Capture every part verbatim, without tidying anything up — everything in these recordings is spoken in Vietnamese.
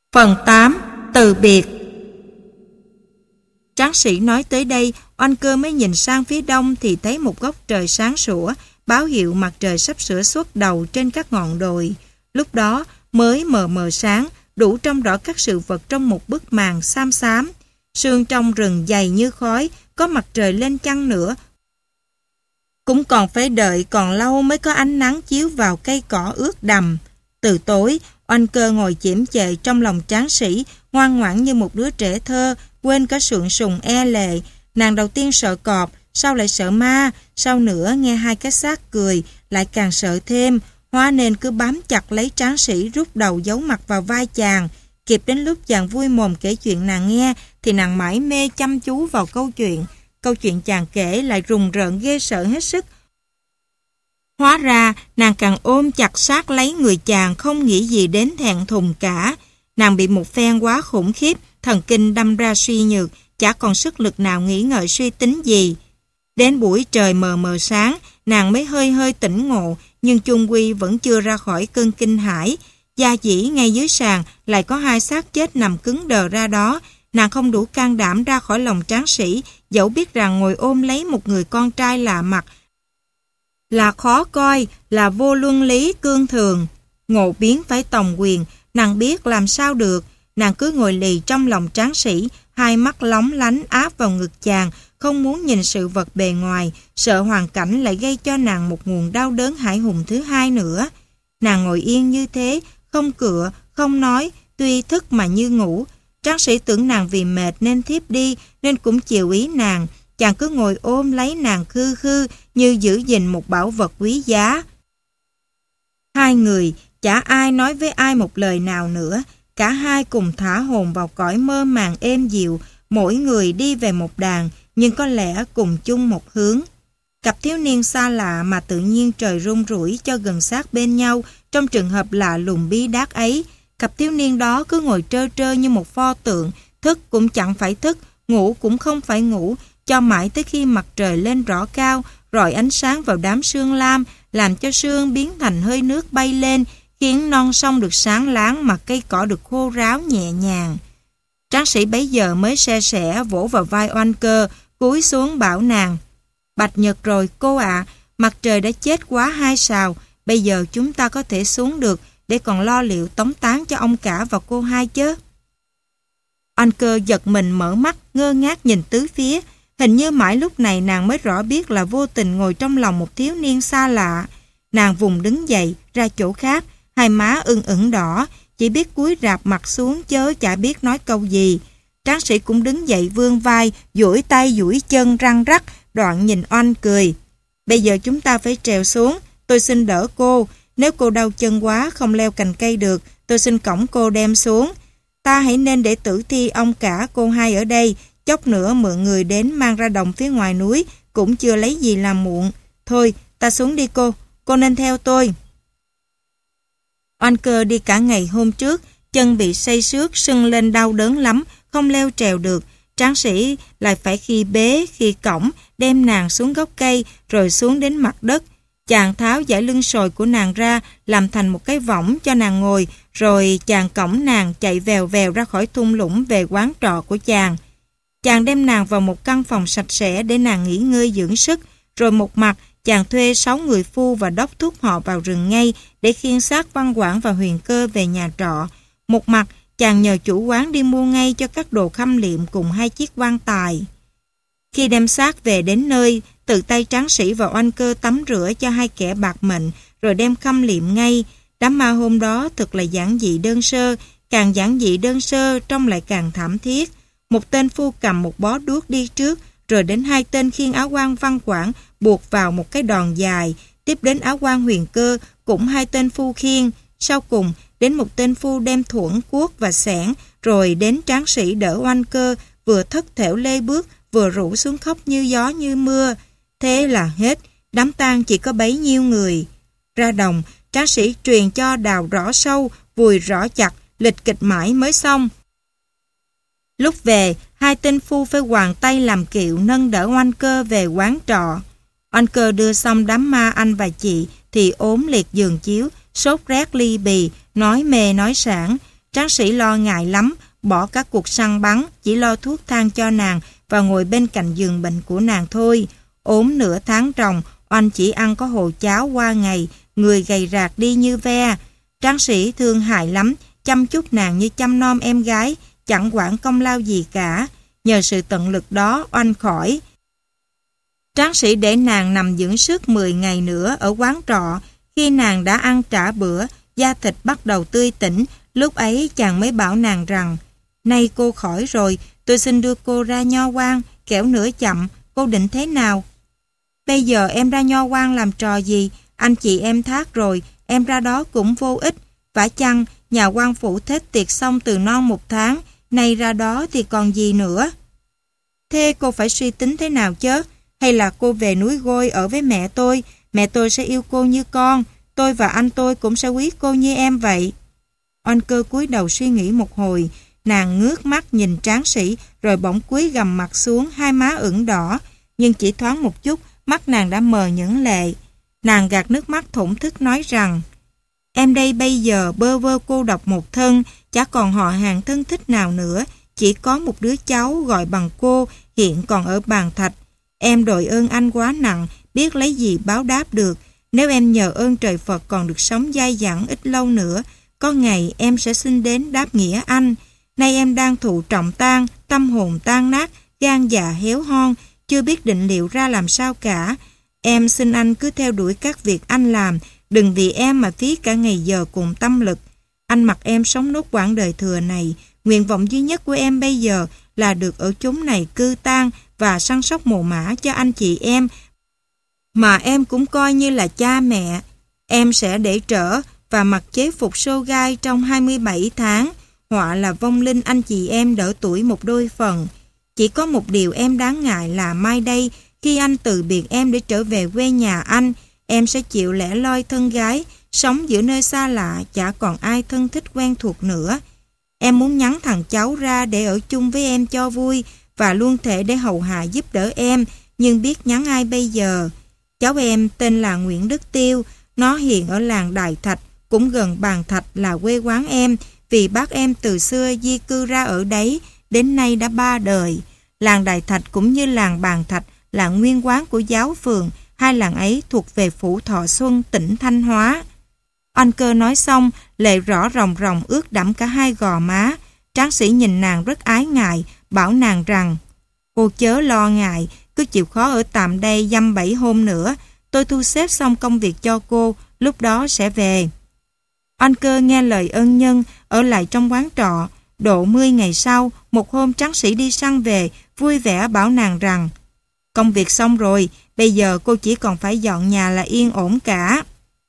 Phần tám. Từ biệt. Tráng sĩ nói tới đây, Oanh Cơ mới nhìn sang phía đông thì thấy một góc trời sáng sủa, báo hiệu mặt trời sắp sửa xuất đầu trên các ngọn đồi. Lúc đó mới mờ mờ sáng, đủ trông rõ các sự vật trong một bức màn xám xám. Sương trong rừng dày như khói, có mặt trời lên chăng nữa cũng còn phải đợi còn lâu mới có ánh nắng chiếu vào cây cỏ ướt đầm. Từ tối, Oanh Cơ ngồi chiếm chệ trong lòng tráng sĩ, ngoan ngoãn như một đứa trẻ thơ, quên cả sượng sùng e lệ. Nàng đầu tiên sợ cọp, sau lại sợ ma, sau nữa nghe hai cái xác cười, lại càng sợ thêm, hóa nên cứ bám chặt lấy tráng sĩ, rút đầu giấu mặt vào vai chàng. Kịp đến lúc chàng vui mồm kể chuyện nàng nghe, thì nàng mải mê chăm chú vào câu chuyện. Câu chuyện chàng kể lại rùng rợn ghê sợ hết sức. Hóa ra, nàng càng ôm chặt sát lấy người chàng, không nghĩ gì đến thẹn thùng cả. Nàng bị một phen quá khủng khiếp, thần kinh đâm ra suy nhược, chả còn sức lực nào nghĩ ngợi suy tính gì. Đến buổi trời mờ mờ sáng, nàng mới hơi hơi tỉnh ngộ, nhưng chung quy vẫn chưa ra khỏi cơn kinh hãi. Gia dĩ ngay dưới sàn lại có hai xác chết nằm cứng đờ ra đó. Nàng không đủ can đảm ra khỏi lòng tráng sĩ, dẫu biết rằng ngồi ôm lấy một người con trai lạ mặt là khó coi, là vô luân lý cương thường. Ngộ biến phải tòng quyền, nàng biết làm sao được. Nàng cứ ngồi lì trong lòng tráng sĩ, hai mắt lóng lánh áp vào ngực chàng, không muốn nhìn sự vật bề ngoài, sợ hoàn cảnh lại gây cho nàng một nguồn đau đớn hãi hùng thứ hai nữa. Nàng ngồi yên như thế, không cựa, không nói, tuy thức mà như ngủ. Tráng sĩ tưởng nàng vì mệt nên thiếp đi, nên cũng chiều ý nàng. Chàng cứ ngồi ôm lấy nàng khư khư như giữ gìn một bảo vật quý giá. Hai người, chả ai nói với ai một lời nào nữa. Cả hai cùng thả hồn vào cõi mơ màng êm dịu, mỗi người đi về một đàn, nhưng có lẽ cùng chung một hướng. Cặp thiếu niên xa lạ mà tự nhiên trời rung rủi cho gần sát bên nhau trong trường hợp lạ lùng bí đát ấy. Cặp thiếu niên đó cứ ngồi trơ trơ như một pho tượng, thức cũng chẳng phải thức, ngủ cũng không phải ngủ, cho mãi tới khi mặt trời lên rõ cao, rọi ánh sáng vào đám sương lam, làm cho sương biến thành hơi nước bay lên, khiến non sông được sáng láng mà cây cỏ được khô ráo nhẹ nhàng. Tráng sĩ bấy giờ mới se sẻ vỗ vào vai Oanh Cơ, cúi xuống bảo nàng: Bạch nhật rồi cô ạ, mặt trời đã chết quá hai sào, bây giờ chúng ta có thể xuống được để còn lo liệu tống táng cho ông cả và cô hai chứ. Oanh Cơ giật mình mở mắt, ngơ ngác nhìn tứ phía. Hình như mãi lúc này nàng mới rõ biết là vô tình ngồi trong lòng một thiếu niên xa lạ. Nàng vùng đứng dậy, ra chỗ khác, hai má ưng ửng đỏ, chỉ biết cúi rạp mặt xuống chớ chả biết nói câu gì. Tráng sĩ cũng đứng dậy vươn vai, duỗi tay duỗi chân răng rắc, đoạn nhìn Oanh cười. Bây giờ chúng ta phải trèo xuống, tôi xin đỡ cô. Nếu cô đau chân quá không leo cành cây được, tôi xin cõng cô đem xuống. Ta hãy nên để tử thi ông cả cô hai ở đây, chốc nữa mượn người đến mang ra đồng phía ngoài núi, cũng chưa lấy gì làm muộn. Thôi, ta xuống đi cô, cô nên theo tôi. Oanh Cơ đi cả ngày hôm trước, chân bị say xước, sưng lên đau đớn lắm, không leo trèo được. Tráng sĩ lại phải khi bế, khi cõng, đem nàng xuống gốc cây, rồi xuống đến mặt đất. Chàng tháo dải lưng sồi của nàng ra, làm thành một cái võng cho nàng ngồi, rồi chàng cõng nàng chạy vèo vèo ra khỏi thung lũng về quán trọ của chàng. Chàng đem nàng vào một căn phòng sạch sẽ để nàng nghỉ ngơi dưỡng sức, rồi một mặt chàng thuê sáu người phu và đốc thúc họ vào rừng ngay để khiêng xác Văn Quảng và Huyền Cơ về nhà trọ. Một mặt chàng nhờ chủ quán đi mua ngay cho các đồ khâm liệm cùng hai chiếc quan tài. Khi đem xác về đến nơi, tự tay tráng sĩ và Oanh Cơ tắm rửa cho hai kẻ bạc mệnh, rồi đem khâm liệm ngay. Đám ma hôm đó thật là giản dị đơn sơ, càng giản dị đơn sơ trông lại càng thảm thiết. Một tên phu cầm một bó đuốc đi trước, rồi đến hai tên khiêng áo quan Văn Quảng buộc vào một cái đòn dài, tiếp đến áo quan Huyền Cơ cũng hai tên phu khiêng, sau cùng đến một tên phu đem thuẫn cuốc và xẻng, rồi đến tráng sĩ đỡ Oanh Cơ vừa thất thểu lê bước vừa rủ xuống khóc như gió như mưa. Thế là hết, đám tang chỉ có bấy nhiêu người. Ra đồng, tráng sĩ truyền cho đào rõ sâu, vùi rõ chặt, lịch kịch mãi mới xong. Lúc về, hai tên phu phải hoàng tay làm kiệu nâng đỡ Oanh Cơ về quán trọ. Oanh Cơ đưa xong đám ma anh và chị thì ốm liệt giường chiếu, sốt rét ly bì, nói mê nói sảng. Tráng sĩ lo ngại lắm, bỏ các cuộc săn bắn, chỉ lo thuốc thang cho nàng và ngồi bên cạnh giường bệnh của nàng thôi. Ốm nửa tháng trồng, oanh chỉ ăn có hồ cháo qua ngày, người gầy rạc đi như ve. Tráng sĩ thương hại lắm, chăm chút nàng như chăm nom em gái, chẳng quản công lao gì cả. Nhờ sự tận lực đó, oanh khỏi. Tráng sĩ để nàng nằm dưỡng sức mười ngày nữa ở quán trọ. Khi nàng đã ăn trả bữa, da thịt bắt đầu tươi tỉnh, lúc ấy chàng mới bảo nàng rằng: "Nay cô khỏi rồi, tôi xin đưa cô ra nho quan, kẻo nữa chậm, cô định thế nào?" "Bây giờ em ra nho quan làm trò gì? Anh chị em thác rồi, em ra đó cũng vô ích. Vả chăng, nhà quan phủ thết tiệc xong từ non một tháng, nay ra đó thì còn gì nữa." "Thế cô phải suy tính thế nào chứ? Hay là cô về núi Gôi ở với mẹ tôi, mẹ tôi sẽ yêu cô như con, tôi và anh tôi cũng sẽ quý cô như em vậy." Oanh Cơ cúi đầu suy nghĩ một hồi, nàng ngước mắt nhìn tráng sĩ rồi bỗng cúi gằm mặt xuống, hai má ửng đỏ, nhưng chỉ thoáng một chút, mắt nàng đã mờ những lệ. Nàng gạt nước mắt thổn thức nói rằng: "Em đây bây giờ bơ vơ cô độc một thân, chả còn họ hàng thân thích nào nữa, chỉ có một đứa cháu gọi bằng cô hiện còn ở Bàn Thạch. Em đòi ơn anh quá nặng, biết lấy gì báo đáp được. Nếu em nhờ ơn trời Phật còn được sống dai dẳng ít lâu nữa, có ngày em sẽ xin đến đáp nghĩa anh. Nay em đang thụ trọng tang, tâm hồn tan nát, gan dạ héo hon, chưa biết định liệu ra làm sao cả. Em xin anh cứ theo đuổi các việc anh làm, đừng vì em mà phí cả ngày giờ cùng tâm lực. Anh mặc em sống nốt quãng đời thừa này, nguyện vọng duy nhất của em bây giờ là được ở chốn này cư tang và săn sóc mồ mả cho anh chị em, mà em cũng coi như là cha mẹ. Em sẽ để trở và mặc chế phục sô gai trong hai mươi bảy tháng, họa là vong linh anh chị em đỡ tuổi một đôi phần. Chỉ có một điều em đáng ngại là mai đây, khi anh từ biệt em để trở về quê nhà anh, em sẽ chịu lẻ loi thân gái, sống giữa nơi xa lạ, chả còn ai thân thích quen thuộc nữa. Em muốn nhắn thằng cháu ra để ở chung với em cho vui và luôn thể để hầu hạ giúp đỡ em, nhưng biết nhắn ai bây giờ. Cháu em tên là Nguyễn Đức Tiêu, nó hiện ở làng Đại Thạch, cũng gần Bàn Thạch là quê quán em, vì bác em từ xưa di cư ra ở đấy, đến nay đã ba đời. Làng Đại Thạch cũng như làng Bàn Thạch là nguyên quán của giáo phường, hai làng ấy thuộc về phủ Thọ Xuân, tỉnh Thanh Hóa." Oanh Cơ nói xong, lệ rõ ròng ròng ướt đẫm cả hai gò má. Tráng sĩ nhìn nàng rất ái ngại, bảo nàng rằng: "Cô chớ lo ngại, cứ chịu khó ở tạm đây dăm bảy hôm nữa, tôi thu xếp xong công việc cho cô, lúc đó sẽ về." Oanh Cơ nghe lời ân nhân, ở lại trong quán trọ. Độ mươi ngày sau, một hôm tráng sĩ đi săn về, vui vẻ bảo nàng rằng: "Công việc xong rồi, bây giờ cô chỉ còn phải dọn nhà là yên ổn cả."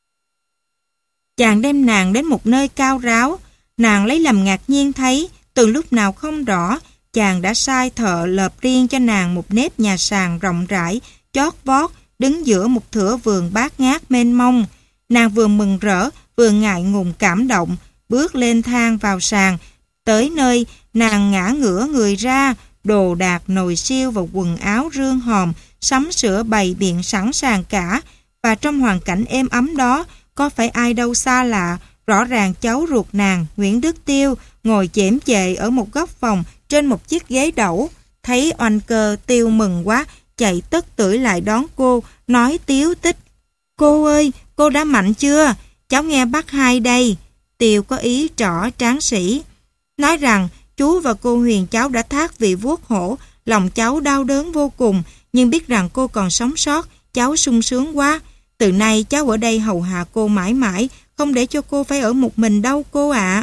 Chàng đem nàng đến một nơi cao ráo. Nàng lấy làm ngạc nhiên thấy, từ lúc nào không rõ, chàng đã sai thợ lợp riêng cho nàng một nếp nhà sàn rộng rãi, chót vót, đứng giữa một thửa vườn bát ngát mênh mông. Nàng vừa mừng rỡ, vừa ngại ngùng cảm động, bước lên thang vào sàn. Tới nơi, nàng ngã ngửa người ra, đồ đạc nồi siêu và quần áo rương hòm, sắm sửa bày biện sẵn sàng cả. Và trong hoàn cảnh êm ấm đó, có phải ai đâu xa lạ, rõ ràng cháu ruột nàng, Nguyễn Đức Tiêu, ngồi chễm chệ ở một góc phòng trên một chiếc ghế đẩu. Thấy Oanh Cơ, Tiêu mừng quá, chạy tất tưởi lại đón cô, nói tíu tích: "Cô ơi, cô đã mạnh chưa? Cháu nghe bác hai đây." Tiêu có ý trỏ tráng sĩ, nói rằng chú và cô Huyền cháu đã thác vị vuốt hổ, lòng cháu đau đớn vô cùng, nhưng biết rằng cô còn sống sót, cháu sung sướng quá. Từ nay cháu ở đây hầu hạ cô mãi mãi, không để cho cô phải ở một mình đâu cô ạ.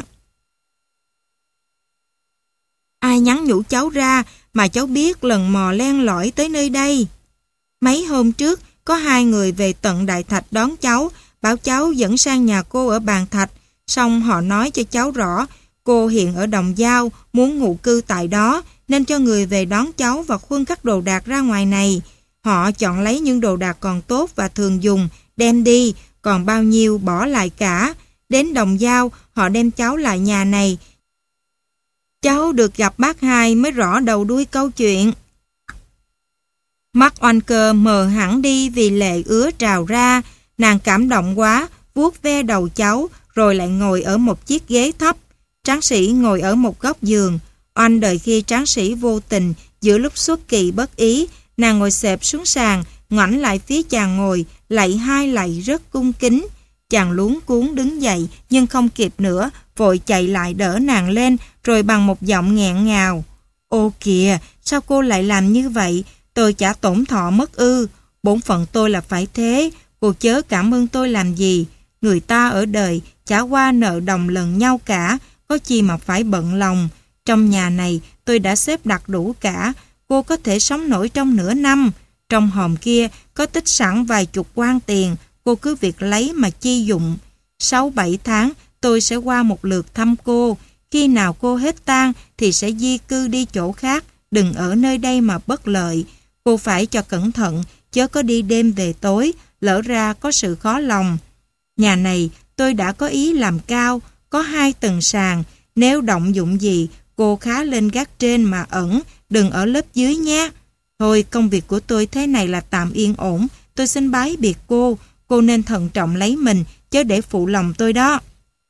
Ai nhắn nhủ cháu ra mà cháu biết lần mò len lỏi tới nơi đây? Mấy hôm trước, có hai người về tận Đại Thạch đón cháu, bảo cháu dẫn sang nhà cô ở Bàn Thạch. Xong họ nói cho cháu rõ, cô hiện ở Đồng Dao, muốn ngụ cư tại đó, nên cho người về đón cháu và khuân các đồ đạc ra ngoài này. Họ chọn lấy những đồ đạc còn tốt và thường dùng, đem đi, còn bao nhiêu bỏ lại cả. Đến Đồng Dao, họ đem cháu lại nhà này. Cháu được gặp bác hai mới rõ đầu đuôi câu chuyện. Mắt Oanh Cơ mờ hẳn đi vì lệ ứa trào ra. Nàng cảm động quá, vuốt ve đầu cháu, rồi lại ngồi ở một chiếc ghế thấp. Tráng sĩ ngồi ở một góc giường. Oanh đợi khi tráng sĩ vô tình, giữa lúc xuất kỳ bất ý, nàng ngồi xẹp xuống sàn, ngoảnh lại phía chàng ngồi, lạy hai lạy rất cung kính. Chàng luống cuống đứng dậy, nhưng không kịp nữa, vội chạy lại đỡ nàng lên, rồi bằng một giọng nghẹn ngào: Ô kìa, sao cô lại làm như vậy? Tôi chả tổn thọ mất ư? Bổn phận tôi là phải thế, cô chớ cảm ơn tôi làm gì. Người ta ở đời chả qua nợ đồng lần nhau cả, có chi mà phải bận lòng. Trong nhà này tôi đã xếp đặt đủ cả, cô có thể sống nổi trong nửa năm. Trong hòm kia có tích sẵn vài chục quan tiền, cô cứ việc lấy mà chi dụng. Sáu bảy tháng tôi sẽ qua một lượt thăm cô. Khi nào cô hết tang thì sẽ di cư đi chỗ khác, đừng ở nơi đây mà bất lợi. Cô phải cho cẩn thận, chớ có đi đêm về tối, lỡ ra có sự khó lòng. Nhà này tôi đã có ý làm cao, có hai tầng sàn. Nếu động dụng gì, cô khá lên gác trên mà ẩn, đừng ở lớp dưới nhé. Thôi, công việc của tôi thế này là tạm yên ổn, tôi xin bái biệt cô. Cô nên thận trọng lấy mình, chớ để phụ lòng tôi đó.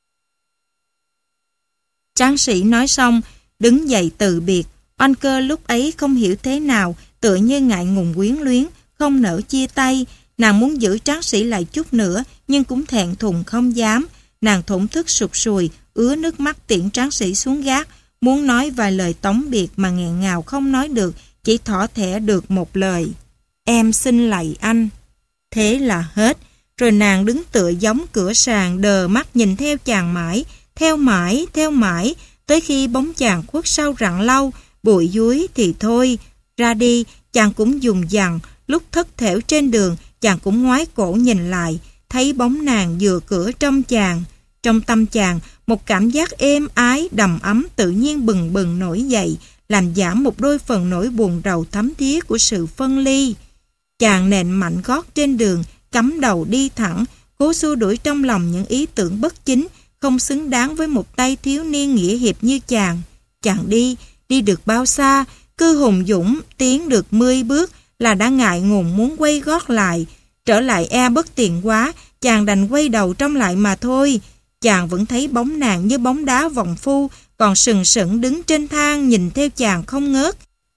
Tráng sĩ nói xong, đứng dậy từ biệt. Oanh Cơ lúc ấy không hiểu thế nào, tựa như ngại ngùng quyến luyến, không nỡ chia tay. Nàng muốn giữ tráng sĩ lại chút nữa, nhưng cũng thẹn thùng không dám. Nàng thổn thức sụt sùi, ứa nước mắt tiễn tráng sĩ xuống gác, muốn nói vài lời tống biệt mà nghẹn ngào không nói được, chỉ thỏ thẻ được một lời: Em xin lạy anh. Thế là hết. Rồi nàng đứng tựa giống cửa sàn, đờ mắt nhìn theo chàng mãi, theo mãi, theo mãi, tới khi bóng chàng khuất sau rặng lau, bụi dúi thì thôi. Ra đi, chàng cũng dùng dằng, lúc thất thểu trên đường, chàng cũng ngoái cổ nhìn lại, thấy bóng nàng vừa cửa trong chàng. Trong tâm chàng, một cảm giác êm ái, đầm ấm tự nhiên bừng bừng nổi dậy, làm giảm một đôi phần nỗi buồn rầu thấm thía của sự phân ly. Chàng nện mạnh gót trên đường, cắm đầu đi thẳng, cố xua đuổi trong lòng những ý tưởng bất chính, không xứng đáng với một tay thiếu niên nghĩa hiệp như chàng. Chàng đi, đi được bao xa, cứ hùng dũng, tiến được mươi bước là đã ngại ngùng muốn quay gót lại. Trở lại e bất tiện quá, chàng đành quay đầu trong lại mà thôi. Chàng vẫn thấy bóng nàng như bóng đá vọng phu, còn sừng sững đứng trên thang nhìn theo chàng không ngớt.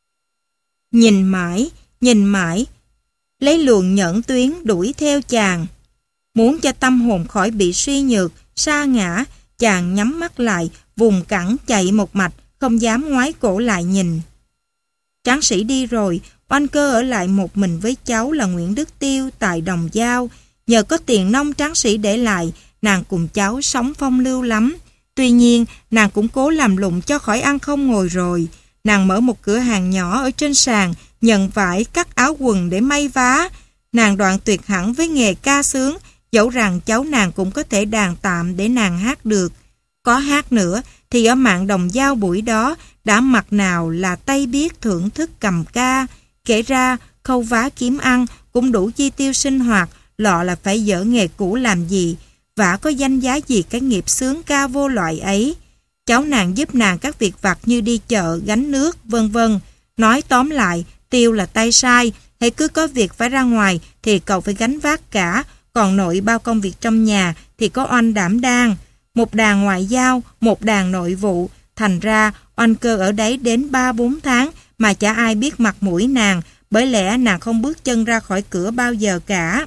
Nhìn mãi, nhìn mãi, lấy luồng nhẫn tuyến đuổi theo chàng. Muốn cho tâm hồn khỏi bị suy nhược, sa ngã, chàng nhắm mắt lại, vùng cẳng chạy một mạch, không dám ngoái cổ lại nhìn. Tráng sĩ đi rồi, Oanh Cơ ở lại một mình với cháu là Nguyễn Đức Tiêu tại Đồng Dao. Nhờ có tiền nông tráng sĩ để lại, nàng cùng cháu sống phong lưu lắm. Tuy nhiên, nàng cũng cố làm lụng cho khỏi ăn không ngồi rồi. Nàng mở một cửa hàng nhỏ ở trên sàn, nhận vải, cắt áo quần để may vá. Nàng đoạn tuyệt hẳn với nghề ca sướng, dẫu rằng cháu nàng cũng có thể đàn tạm để nàng hát được. Có hát nữa, thì ở mạng Đồng Dao buổi đó, đã mặt nào là tay biết thưởng thức cầm ca. Kể ra, khâu vá kiếm ăn cũng đủ chi tiêu sinh hoạt, lọ là phải dở nghề cũ làm gì, vả có danh giá gì cái nghiệp sướng ca vô loại ấy. Cháu nàng giúp nàng các việc vặt như đi chợ, gánh nước, vân vân. Nói tóm lại, Tiêu là tay sai, hãy cứ có việc phải ra ngoài thì cậu phải gánh vác cả, còn nội bao công việc trong nhà thì có Oanh đảm đang. Một đàn ngoại giao, một đàn nội vụ, thành ra Oanh Cơ ở đấy đến ba bốn tháng mà chả ai biết mặt mũi nàng, bởi lẽ nàng không bước chân ra khỏi cửa bao giờ cả.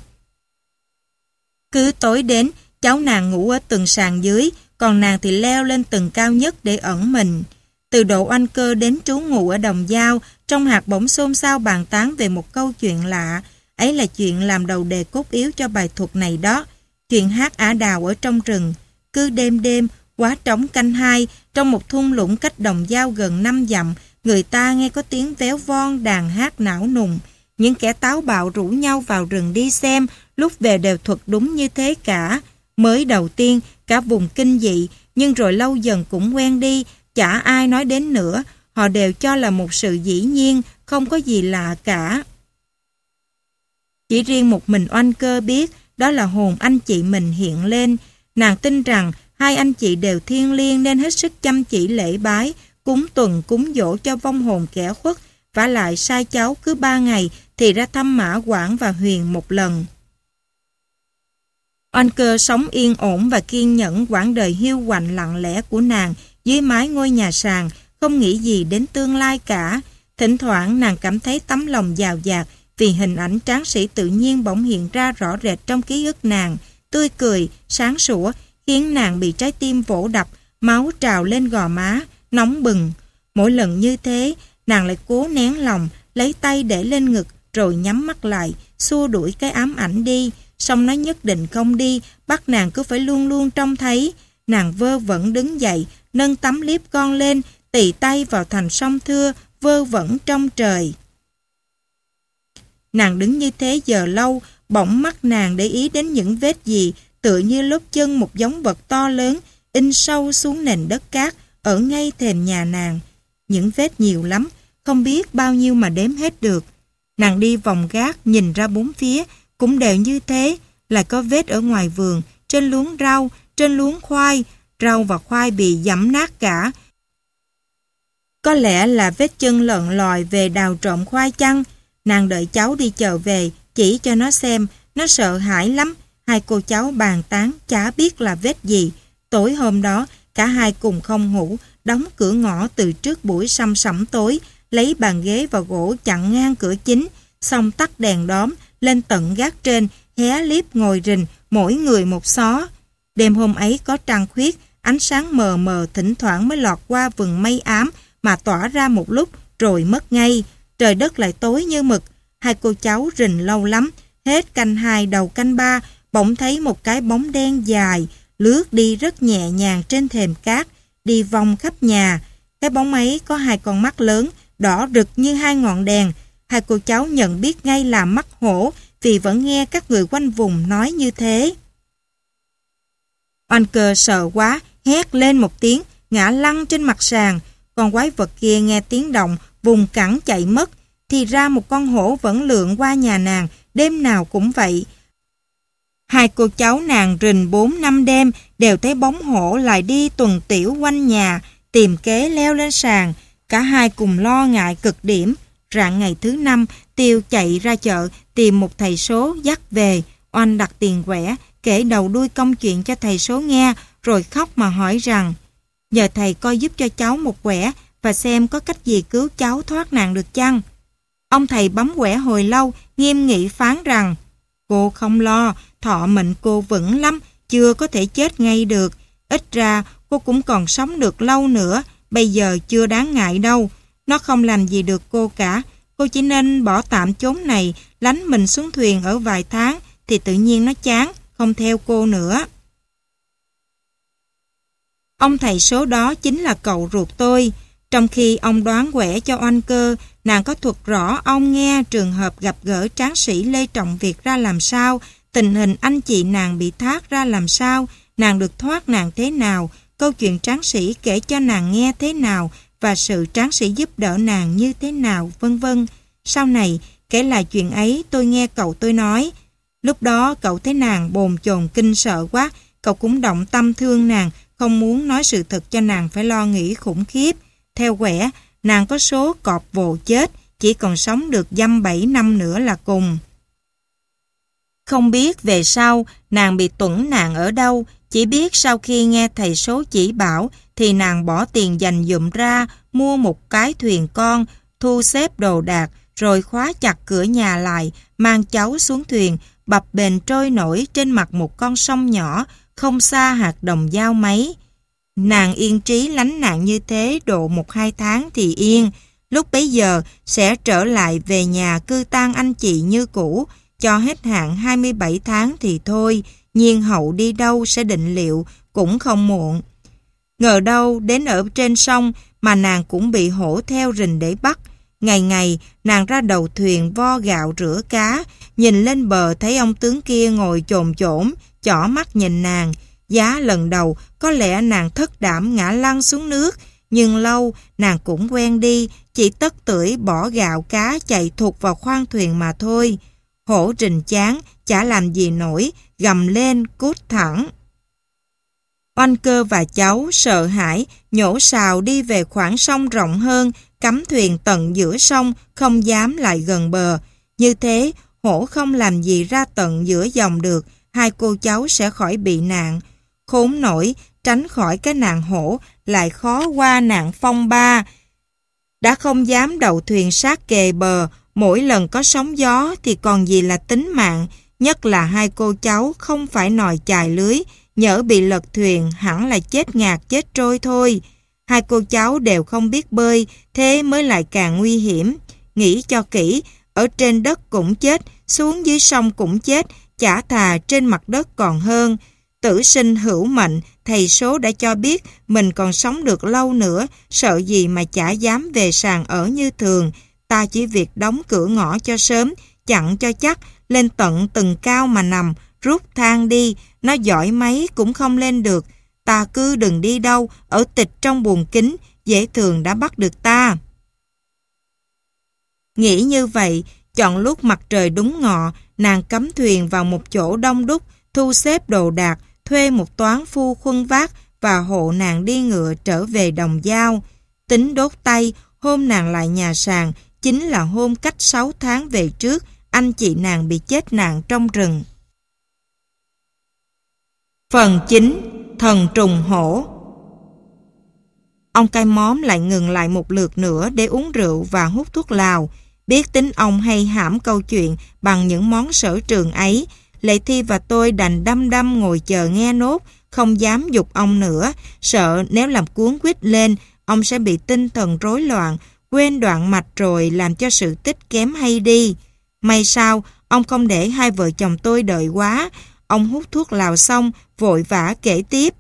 Cứ tối đến, cháu nàng ngủ ở tầng sàn dưới, còn nàng thì leo lên tầng cao nhất để ẩn mình. Từ độ Oanh Cơ đến trú ngụ ở Đồng Dao, trong hạt bỗng xôn xao bàn tán về một câu chuyện lạ. Ấy là chuyện làm đầu đề cốt yếu cho bài thuật này đó. Chuyện hát ả đào ở trong rừng. Cứ đêm đêm, quá trống canh hai, trong một thung lũng cách Đồng Dao gần năm dặm, người ta nghe có tiếng véo von đàn hát não nùng. Những kẻ táo bạo rủ nhau vào rừng đi xem, lúc về đều thuật đúng như thế cả. Mới đầu tiên, cả vùng kinh dị, nhưng rồi lâu dần cũng quen đi, chả ai nói đến nữa. Họ đều cho là một sự dĩ nhiên, không có gì lạ cả. Chỉ riêng một mình Oanh Cơ biết, đó là hồn anh chị mình hiện lên. Nàng tin rằng hai anh chị đều thiêng liêng nên hết sức chăm chỉ lễ bái, cúng tuần cúng dỗ cho vong hồn kẻ khuất, vả lại sai cháu cứ ba ngày thì ra thăm Mã Quảng và Huyền một lần. Oanh Cơ sống yên ổn và kiên nhẫn quãng đời hiu quạnh lặng lẽ của nàng dưới mái ngôi nhà sàn, không nghĩ gì đến tương lai cả. Thỉnh thoảng nàng cảm thấy tấm lòng dào dạt vì hình ảnh tráng sĩ tự nhiên bỗng hiện ra rõ rệt trong ký ức nàng, tươi cười, sáng sủa, khiến nàng bị trái tim vỗ đập, máu trào lên gò má, nóng bừng. Mỗi lần như thế, nàng lại cố nén lòng, lấy tay để lên ngực, rồi nhắm mắt lại, xua đuổi cái ám ảnh đi. Song nó nhất định không đi, bắt nàng cứ phải luôn luôn trông thấy. Nàng vơ vẩn đứng dậy, nâng tấm liếp con lên, tì tay vào thành song thưa, vơ vẩn trong trời. Nàng đứng như thế giờ lâu, bỗng mắt nàng để ý đến những vết gì, tựa như lốp chân một giống vật to lớn, in sâu xuống nền đất cát, ở ngay thềm nhà nàng. Những vết nhiều lắm, không biết bao nhiêu mà đếm hết được. Nàng đi vòng gác, nhìn ra bốn phía, cũng đều như thế, lại có vết ở ngoài vườn, trên luống rau, trên luống khoai, rau và khoai bị giẫm nát cả. Có lẽ là vết chân lợn lòi về đào trộm khoai chăng? Nàng đợi cháu đi chợ về, chỉ cho nó xem, nó sợ hãi lắm. Hai cô cháu bàn tán, chả biết là vết gì. Tối hôm đó, cả hai cùng không ngủ, đóng cửa ngõ từ trước buổi săm sẩm tối, lấy bàn ghế và gỗ chặn ngang cửa chính, xong tắt đèn đóm, lên tận gác trên, hé liếp ngồi rình, mỗi người một xó. Đêm hôm ấy có trăng khuyết, ánh sáng mờ mờ thỉnh thoảng mới lọt qua vầng mây ám mà tỏa ra một lúc rồi mất ngay. Trời đất lại tối như mực. Hai cô cháu rình lâu lắm, hết canh hai đầu canh ba, bỗng thấy một cái bóng đen dài lướt đi rất nhẹ nhàng trên thềm cát, đi vòng khắp nhà. Cái bóng ấy có hai con mắt lớn, đỏ rực như hai ngọn đèn. Hai cô cháu nhận biết ngay là mắt hổ, vì vẫn nghe các người quanh vùng nói như thế. Oanh Cơ sợ quá, hét lên một tiếng, ngã lăn trên mặt sàn. Con quái vật kia nghe tiếng động, vùng cẳng chạy mất. Thì ra một con hổ vẫn lượn qua nhà nàng, đêm nào cũng vậy. Hai cô cháu nàng rình bốn năm đêm, đều thấy bóng hổ lại đi tuần tiểu quanh nhà, tìm kế leo lên sàn. Cả hai cùng lo ngại cực điểm. Rạng ngày thứ năm, Tiêu chạy ra chợ, tìm một thầy số dắt về. Oanh đặt tiền quẻ, kể đầu đuôi công chuyện cho thầy số nghe, rồi khóc mà hỏi rằng, nhờ thầy coi giúp cho cháu một quẻ, và xem có cách gì cứu cháu thoát nạn được chăng. Ông thầy bấm quẻ hồi lâu, nghiêm nghị phán rằng, cô không lo, thọ mệnh cô vững lắm, chưa có thể chết ngay được. Ít ra cô cũng còn sống được lâu nữa, bây giờ chưa đáng ngại đâu. Nó không làm gì được cô cả, cô chỉ nên bỏ tạm chốn này, lánh mình xuống thuyền ở vài tháng, thì tự nhiên nó chán, không theo cô nữa. Ông thầy số đó chính là cậu ruột tôi. Trong khi ông đoán quẻ cho Oanh Cơ, nàng có thuật rõ ông nghe trường hợp gặp gỡ tráng sĩ Lê Trọng Việt ra làm sao, tình hình anh chị nàng bị thác ra làm sao, nàng được thoát nạn thế nào, câu chuyện tráng sĩ kể cho nàng nghe thế nào, và sự tráng sĩ giúp đỡ nàng như thế nào, vân vân. Sau này, kể lại chuyện ấy tôi nghe cậu tôi nói. Lúc đó cậu thấy nàng bồn chồn kinh sợ quá, cậu cũng động tâm thương nàng, không muốn nói sự thật cho nàng phải lo nghĩ khủng khiếp. Theo quẻ, nàng có số cọp vồ chết, chỉ còn sống được dăm bảy năm nữa là cùng. Không biết về sau nàng bị tuẫn nạn ở đâu, chỉ biết sau khi nghe thầy số chỉ bảo thì nàng bỏ tiền dành dụm ra, mua một cái thuyền con, thu xếp đồ đạc, rồi khóa chặt cửa nhà lại, mang cháu xuống thuyền, bập bềnh trôi nổi trên mặt một con sông nhỏ, không xa hạt đồng dao mấy. Nàng yên trí lánh nạn như thế độ một hai tháng thì yên, lúc bấy giờ sẽ trở lại về nhà cư tang anh chị như cũ, cho hết hạn hai mươi bảy tháng thì thôi, nhiên hậu đi đâu sẽ định liệu, cũng không muộn. Ngờ đâu đến ở trên sông mà nàng cũng bị hổ theo rình để bắt. Ngày ngày nàng ra đầu thuyền vo gạo rửa cá, nhìn lên bờ thấy ông tướng kia ngồi chồm chổm, chỏ mắt nhìn nàng. Giá lần đầu có lẽ nàng thất đảm ngã lăn xuống nước, nhưng lâu nàng cũng quen đi, chỉ tất tưởi bỏ gạo cá chạy thụt vào khoang thuyền mà thôi. Hổ rình chán, chả làm gì nổi, gầm lên cút thẳng. Oanh Cơ và cháu sợ hãi, nhổ sào đi về khoảng sông rộng hơn, cắm thuyền tận giữa sông, không dám lại gần bờ. Như thế, hổ không làm gì ra tận giữa dòng được, hai cô cháu sẽ khỏi bị nạn. Khốn nổi, tránh khỏi cái nạn hổ, lại khó qua nạn phong ba. Đã không dám đậu thuyền sát kề bờ, mỗi lần có sóng gió thì còn gì là tính mạng, nhất là hai cô cháu không phải nòi chài lưới, nhỡ bị lật thuyền hẳn là chết ngạt chết trôi thôi. Hai cô cháu đều không biết bơi, thế mới lại càng nguy hiểm. Nghĩ cho kỹ, ở trên đất cũng chết, xuống dưới sông cũng chết, chả thà trên mặt đất còn hơn. Tử sinh hữu mệnh, thầy số đã cho biết mình còn sống được lâu nữa, sợ gì mà chả dám về sàn ở như thường. Ta chỉ việc đóng cửa ngõ cho sớm, chặn cho chắc, lên tận từng cao mà nằm, rút thang đi, nó giỏi mấy cũng không lên được. Ta cứ đừng đi đâu, ở tịch trong buồng kính, dễ thường đã bắt được ta. Nghĩ như vậy, chọn lúc mặt trời đúng ngọ, nàng cắm thuyền vào một chỗ đông đúc, thu xếp đồ đạc, thuê một toán phu khuân vác và hộ nàng đi ngựa trở về Đồng Dao. Tính đốt tay, hôm nàng lại nhà sàn, chính là hôm cách sáu tháng về trước, anh chị nàng bị chết nạn trong rừng. Phần chín. Thần trùng hổ. Ông cai móm lại ngừng lại một lượt nữa để uống rượu và hút thuốc lào. Biết tính ông hay hãm câu chuyện bằng những món sở trường ấy, Lệ Thi và tôi đành đăm đăm ngồi chờ nghe nốt, không dám giục ông nữa, sợ nếu làm cuốn quýt lên, ông sẽ bị tinh thần rối loạn, quên đoạn mạch rồi làm cho sự tích kém hay đi. May sao, ông không để hai vợ chồng tôi đợi quá. Ông hút thuốc lào xong, vội vã kể tiếp.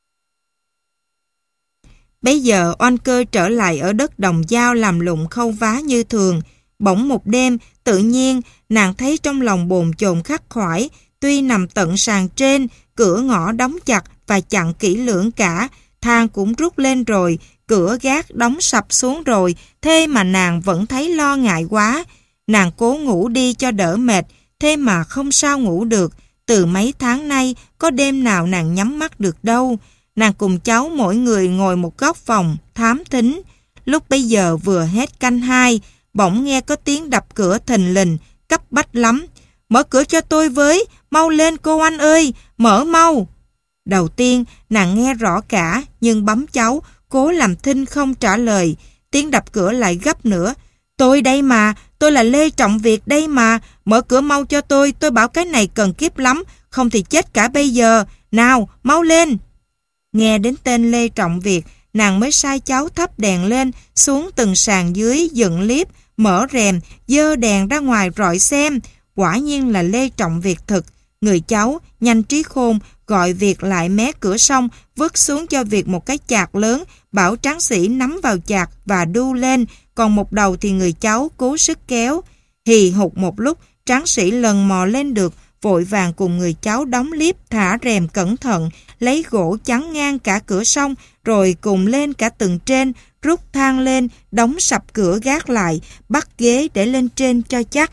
Bây giờ oan cơ trở lại ở đất Đồng Dao làm lụng khâu vá như thường. Bỗng một đêm, tự nhiên, nàng thấy trong lòng bồn chồn khắc khoải. Tuy nằm tận sàn trên, cửa ngõ đóng chặt và chặn kỹ lưỡng cả. Thang cũng rút lên rồi, cửa gác đóng sập xuống rồi. Thế mà nàng vẫn thấy lo ngại quá. Nàng cố ngủ đi cho đỡ mệt, thế mà không sao ngủ được. Từ mấy tháng nay, có đêm nào nàng nhắm mắt được đâu. Nàng cùng cháu mỗi người ngồi một góc phòng, thám thính. Lúc bây giờ vừa hết canh hai, bỗng nghe có tiếng đập cửa thình lình, cấp bách lắm. Mở cửa cho tôi với, mau lên cô anh ơi, mở mau. Đầu tiên, nàng nghe rõ cả, nhưng bấm cháu, cố làm thinh không trả lời. Tiếng đập cửa lại gấp nữa. Tôi đây mà, tôi là Lê Trọng Việt đây mà, mở cửa mau cho tôi, tôi bảo cái này cần kiếp lắm, không thì chết cả bây giờ. Nào, mau lên. Nghe đến tên Lê Trọng Việt, nàng mới sai cháu thắp đèn lên, xuống từng sàn dưới, dựng liếp, mở rèm, dơ đèn ra ngoài rọi xem. Quả nhiên là Lê Trọng Việt thực. Người cháu, nhanh trí khôn, gọi Việt lại mé cửa xong, vứt xuống cho Việt một cái chạc lớn, bảo tráng sĩ nắm vào chạc và đu lên, còn một đầu thì người cháu cố sức kéo. Hì hục một lúc, tráng sĩ lần mò lên được, vội vàng cùng người cháu đóng liếp, thả rèm cẩn thận, lấy gỗ chắn ngang cả cửa sông, rồi cùng lên cả tầng trên, rút thang lên, đóng sập cửa gác lại, bắt ghế để lên trên cho chắc.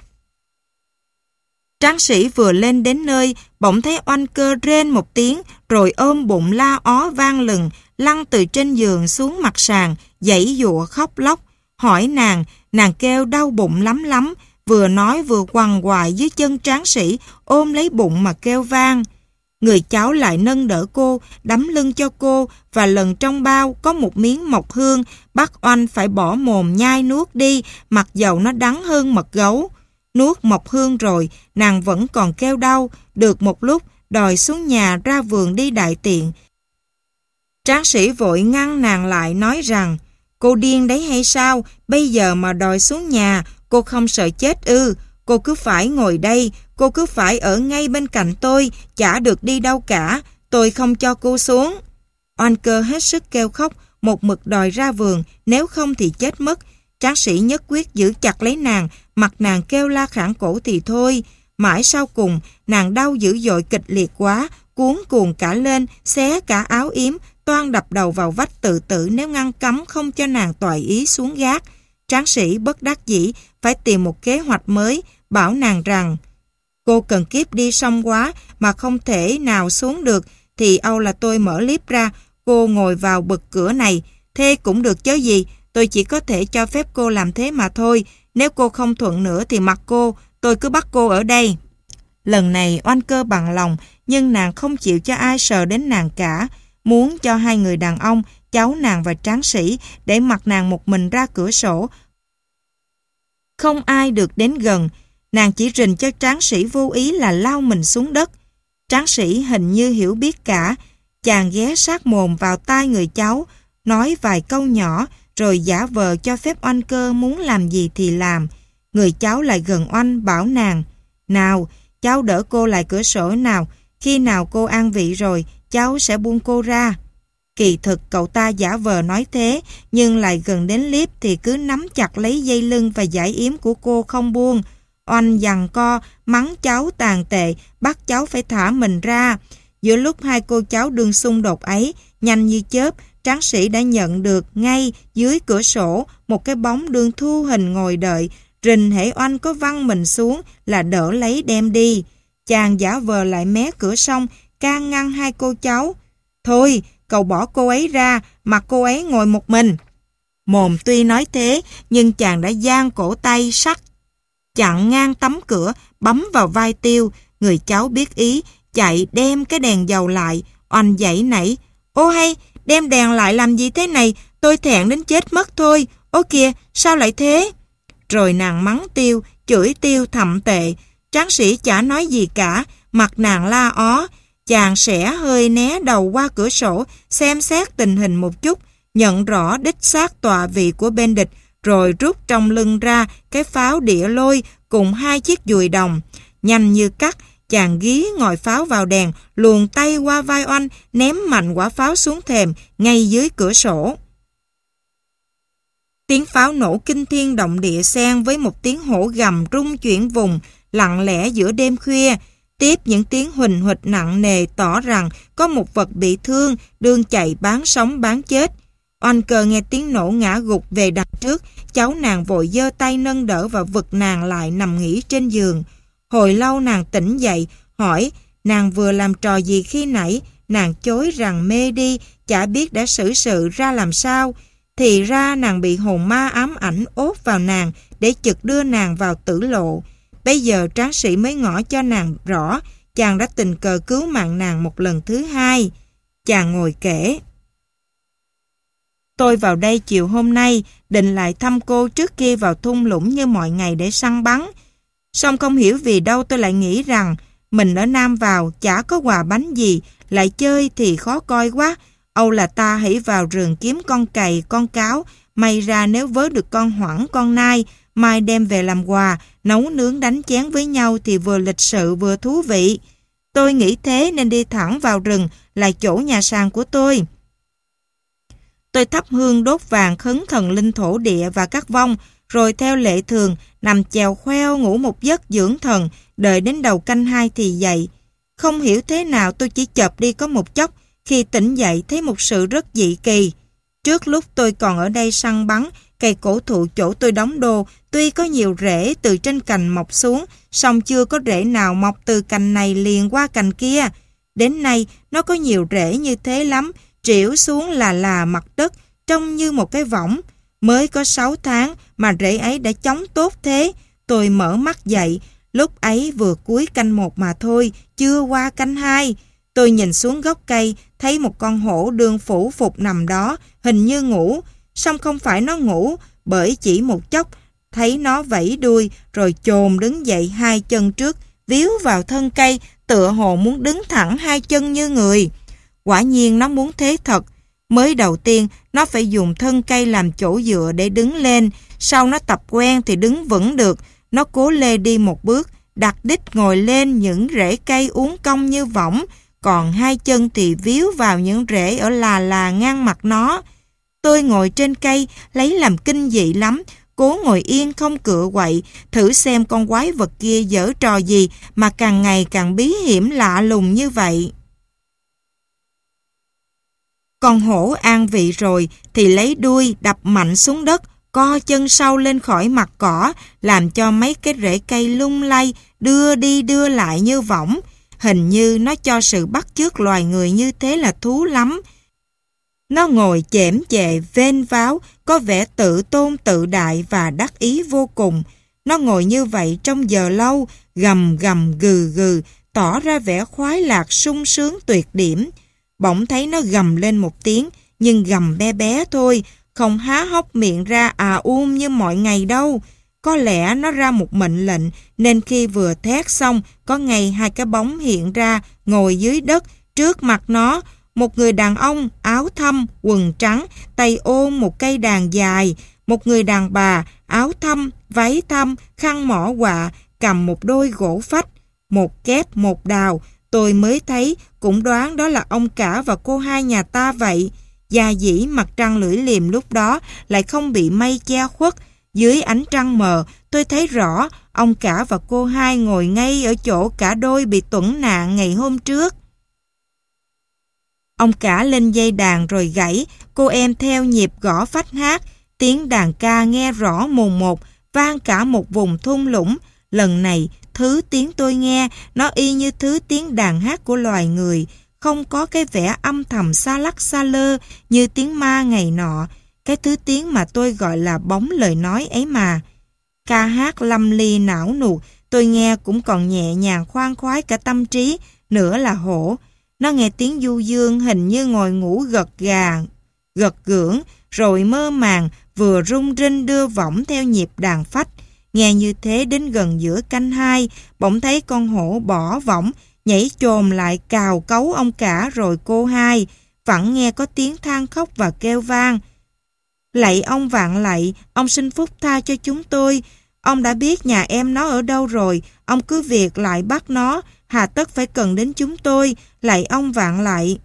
Tráng sĩ vừa lên đến nơi, bỗng thấy oanh cơ rên một tiếng, rồi ôm bụng la ó vang lừng, lăn từ trên giường xuống mặt sàn, giãy giụa khóc lóc. Hỏi nàng, nàng kêu đau bụng lắm lắm, vừa nói vừa quằn quại dưới chân tráng sĩ, ôm lấy bụng mà kêu vang. Người cháu lại nâng đỡ cô, đắm lưng cho cô, và lần trong bao có một miếng mộc hương, bắt oanh phải bỏ mồm nhai nuốt đi, mặc dầu nó đắng hơn mật gấu. Nuốt mộc hương rồi, nàng vẫn còn kêu đau, được một lúc, đòi xuống nhà ra vườn đi đại tiện. Tráng sĩ vội ngăn nàng lại nói rằng, cô điên đấy hay sao, bây giờ mà đòi xuống nhà, cô không sợ chết ư, cô cứ phải ngồi đây, cô cứ phải ở ngay bên cạnh tôi, chả được đi đâu cả, tôi không cho cô xuống. Oanh cơ hết sức kêu khóc, một mực đòi ra vườn, nếu không thì chết mất. Tráng sĩ nhất quyết giữ chặt lấy nàng, mặt nàng kêu la khản cổ thì thôi. Mãi sau cùng, nàng đau dữ dội kịch liệt quá, cuốn cuồng cả lên, xé cả áo yếm, toan đập đầu vào vách tự tử nếu ngăn cấm không cho nàng toại ý xuống gác. Tráng sĩ bất đắc dĩ, phải tìm một kế hoạch mới, bảo nàng rằng, cô cần kiếp đi xong quá mà không thể nào xuống được, thì âu là tôi mở liếp ra, cô ngồi vào bậc cửa này, thế cũng được chớ gì, tôi chỉ có thể cho phép cô làm thế mà thôi, nếu cô không thuận nữa thì mặc cô, tôi cứ bắt cô ở đây. Lần này oanh cơ bằng lòng, nhưng nàng không chịu cho ai sờ đến nàng cả, muốn cho hai người đàn ông cháu nàng và tráng sĩ, để mặc nàng một mình ra cửa sổ. Không ai được đến gần, nàng chỉ rình cho tráng sĩ vô ý là lao mình xuống đất. Tráng sĩ hình như hiểu biết cả, chàng ghé sát mồm vào tai người cháu, nói vài câu nhỏ, rồi giả vờ cho phép Oanh Cơ muốn làm gì thì làm. Người cháu lại gần Oanh bảo nàng, nào, cháu đỡ cô lại cửa sổ nào, khi nào cô an vị rồi, cháu sẽ buông cô ra. Kỳ thực cậu ta giả vờ nói thế, nhưng lại gần đến liếp thì cứ nắm chặt lấy dây lưng và dải yếm của cô không buông. Oanh giằng co, mắng cháu tàn tệ, bắt cháu phải thả mình ra. Giữa lúc hai cô cháu đương xung đột ấy, nhanh như chớp, tráng sĩ đã nhận được ngay dưới cửa sổ một cái bóng đương thu hình ngồi đợi, rình hễ Oanh có văng mình xuống là đỡ lấy đem đi. Chàng giả vờ lại mé cửa xong, can ngăn hai cô cháu. Thôi, cậu bỏ cô ấy ra, mặc cô ấy ngồi một mình. Mồm tuy nói thế, nhưng chàng đã giang cổ tay sắt, chặn ngang tấm cửa, bấm vào vai Tiêu. Người cháu biết ý, chạy đem cái đèn dầu lại. Oanh giãy nảy. Ô hay, đem đèn lại làm gì thế này? Tôi thẹn đến chết mất thôi. Ô kìa, sao lại thế? Rồi nàng mắng Tiêu, chửi Tiêu thậm tệ. Tráng sĩ chả nói gì cả, mặt nàng la ó. Chàng sẽ hơi né đầu qua cửa sổ, xem xét tình hình một chút, nhận rõ đích xác tọa vị của bên địch, rồi rút trong lưng ra cái pháo đĩa lôi cùng hai chiếc dùi đồng. Nhanh như cắt, chàng gí ngòi pháo vào đèn, luồn tay qua vai Oanh, ném mạnh quả pháo xuống thềm, ngay dưới cửa sổ. Tiếng pháo nổ kinh thiên động địa xen với một tiếng hổ gầm rung chuyển vùng, lặng lẽ giữa đêm khuya. Tiếp những tiếng huỳnh huỵch nặng nề tỏ rằng có một vật bị thương, đương chạy bán sống bán chết. Oanh Cơ nghe tiếng nổ ngã gục về đằng trước, cháu nàng vội giơ tay nâng đỡ và vực nàng lại nằm nghỉ trên giường. Hồi lâu nàng tỉnh dậy, hỏi nàng vừa làm trò gì khi nãy. Nàng chối rằng mê đi, chả biết đã xử sự ra làm sao. Thì ra nàng bị hồn ma ám ảnh ốt vào nàng để chực đưa nàng vào tử lộ. Bây giờ tráng sĩ mới ngỏ cho nàng rõ, chàng đã tình cờ cứu mạng nàng một lần thứ hai. Chàng ngồi kể. Tôi vào đây chiều hôm nay, định lại thăm cô trước kia vào thung lũng như mọi ngày để săn bắn. Song không hiểu vì đâu tôi lại nghĩ rằng, mình ở Nam vào chả có quà bánh gì, lại chơi thì khó coi quá. Âu là ta hãy vào rừng kiếm con cày, con cáo, may ra nếu vớ được con hoẳng, con nai, mai đem về làm quà, nấu nướng đánh chén với nhau thì vừa lịch sự vừa thú vị. Tôi nghĩ thế nên đi thẳng vào rừng, là chỗ nhà sàn của tôi. Tôi thắp hương đốt vàng khấn thần linh thổ địa và các vong, rồi theo lệ thường, nằm chèo khoeo ngủ một giấc dưỡng thần, đợi đến đầu canh hai thì dậy. Không hiểu thế nào tôi chỉ chợp đi có một chốc, khi tỉnh dậy thấy một sự rất dị kỳ. Trước lúc tôi còn ở đây săn bắn, cây cổ thụ chỗ tôi đóng đô, tuy có nhiều rễ từ trên cành mọc xuống, song chưa có rễ nào mọc từ cành này liền qua cành kia. Đến nay, nó có nhiều rễ như thế lắm, trĩu xuống là là mặt đất, trông như một cái võng. Mới có sáu tháng mà rễ ấy đã chống tốt thế. Tôi mở mắt dậy, lúc ấy vừa cuối canh một mà thôi, chưa qua canh hai. Tôi nhìn xuống gốc cây, thấy một con hổ đương phủ phục nằm đó, hình như ngủ. Song không phải nó ngủ, bởi chỉ một chốc, thấy nó vẫy đuôi, rồi chồm đứng dậy hai chân trước, víu vào thân cây, tựa hồ muốn đứng thẳng hai chân như người. Quả nhiên nó muốn thế thật. Mới đầu tiên, nó phải dùng thân cây làm chỗ dựa để đứng lên, sau nó tập quen thì đứng vững được. Nó cố lê đi một bước, đặt đích ngồi lên những rễ cây uốn cong như võng, còn hai chân thì víu vào những rễ ở là là ngang mặt nó. Tôi ngồi trên cây, lấy làm kinh dị lắm, cố ngồi yên không cựa quậy, thử xem con quái vật kia giở trò gì mà càng ngày càng bí hiểm lạ lùng như vậy. Con hổ an vị rồi thì lấy đuôi đập mạnh xuống đất, co chân sau lên khỏi mặt cỏ, làm cho mấy cái rễ cây lung lay, đưa đi đưa lại như võng. Hình như nó cho sự bắt chước loài người như thế là thú lắm. Nó ngồi chễm chệ, vênh váo, có vẻ tự tôn tự đại và đắc ý vô cùng. Nó ngồi như vậy trong giờ lâu, gầm gầm gừ gừ, tỏ ra vẻ khoái lạc sung sướng tuyệt điểm. Bỗng thấy nó gầm lên một tiếng, nhưng gầm bé bé thôi, không há hốc miệng ra à um như mọi ngày đâu. Có lẽ nó ra một mệnh lệnh, nên khi vừa thét xong, có ngay hai cái bóng hiện ra, ngồi dưới đất, trước mặt nó. Một người đàn ông, áo thâm, quần trắng, tay ôm một cây đàn dài. Một người đàn bà, áo thâm, váy thâm, khăn mỏ quạ, cầm một đôi gỗ phách. Một kép, một đào. Tôi mới thấy, cũng đoán đó là ông cả và cô hai nhà ta vậy. Gia dĩ mặt trăng lưỡi liềm lúc đó lại không bị mây che khuất. Dưới ánh trăng mờ, tôi thấy rõ ông cả và cô hai ngồi ngay ở chỗ cả đôi bị tuẫn nạn ngày hôm trước. Ông cả lên dây đàn rồi gảy, cô em theo nhịp gõ phách hát. Tiếng đàn ca nghe rõ mồn một, vang cả một vùng thung lũng. Lần này, thứ tiếng tôi nghe, nó y như thứ tiếng đàn hát của loài người, không có cái vẻ âm thầm xa lắc xa lơ như tiếng ma ngày nọ. Cái thứ tiếng mà tôi gọi là bóng lời nói ấy mà. Ca hát lâm ly não nuột, tôi nghe cũng còn nhẹ nhàng khoan khoái cả tâm trí, nữa là hổ. Nó nghe tiếng du dương hình như ngồi ngủ gật gà, gật gưỡng, rồi mơ màng, vừa rung rinh đưa võng theo nhịp đàn phách. Nghe như thế đến gần giữa canh hai, bỗng thấy con hổ bỏ võng, nhảy chồm lại cào cấu ông cả rồi cô hai. Vẫn nghe có tiếng than khóc và kêu vang. Lạy ông vạn lạy, ông xin phúc tha cho chúng tôi. Ông đã biết nhà em nó ở đâu rồi, ông cứ việc lại bắt nó, hà tất phải cần đến chúng tôi, lạy ông vạn lạy.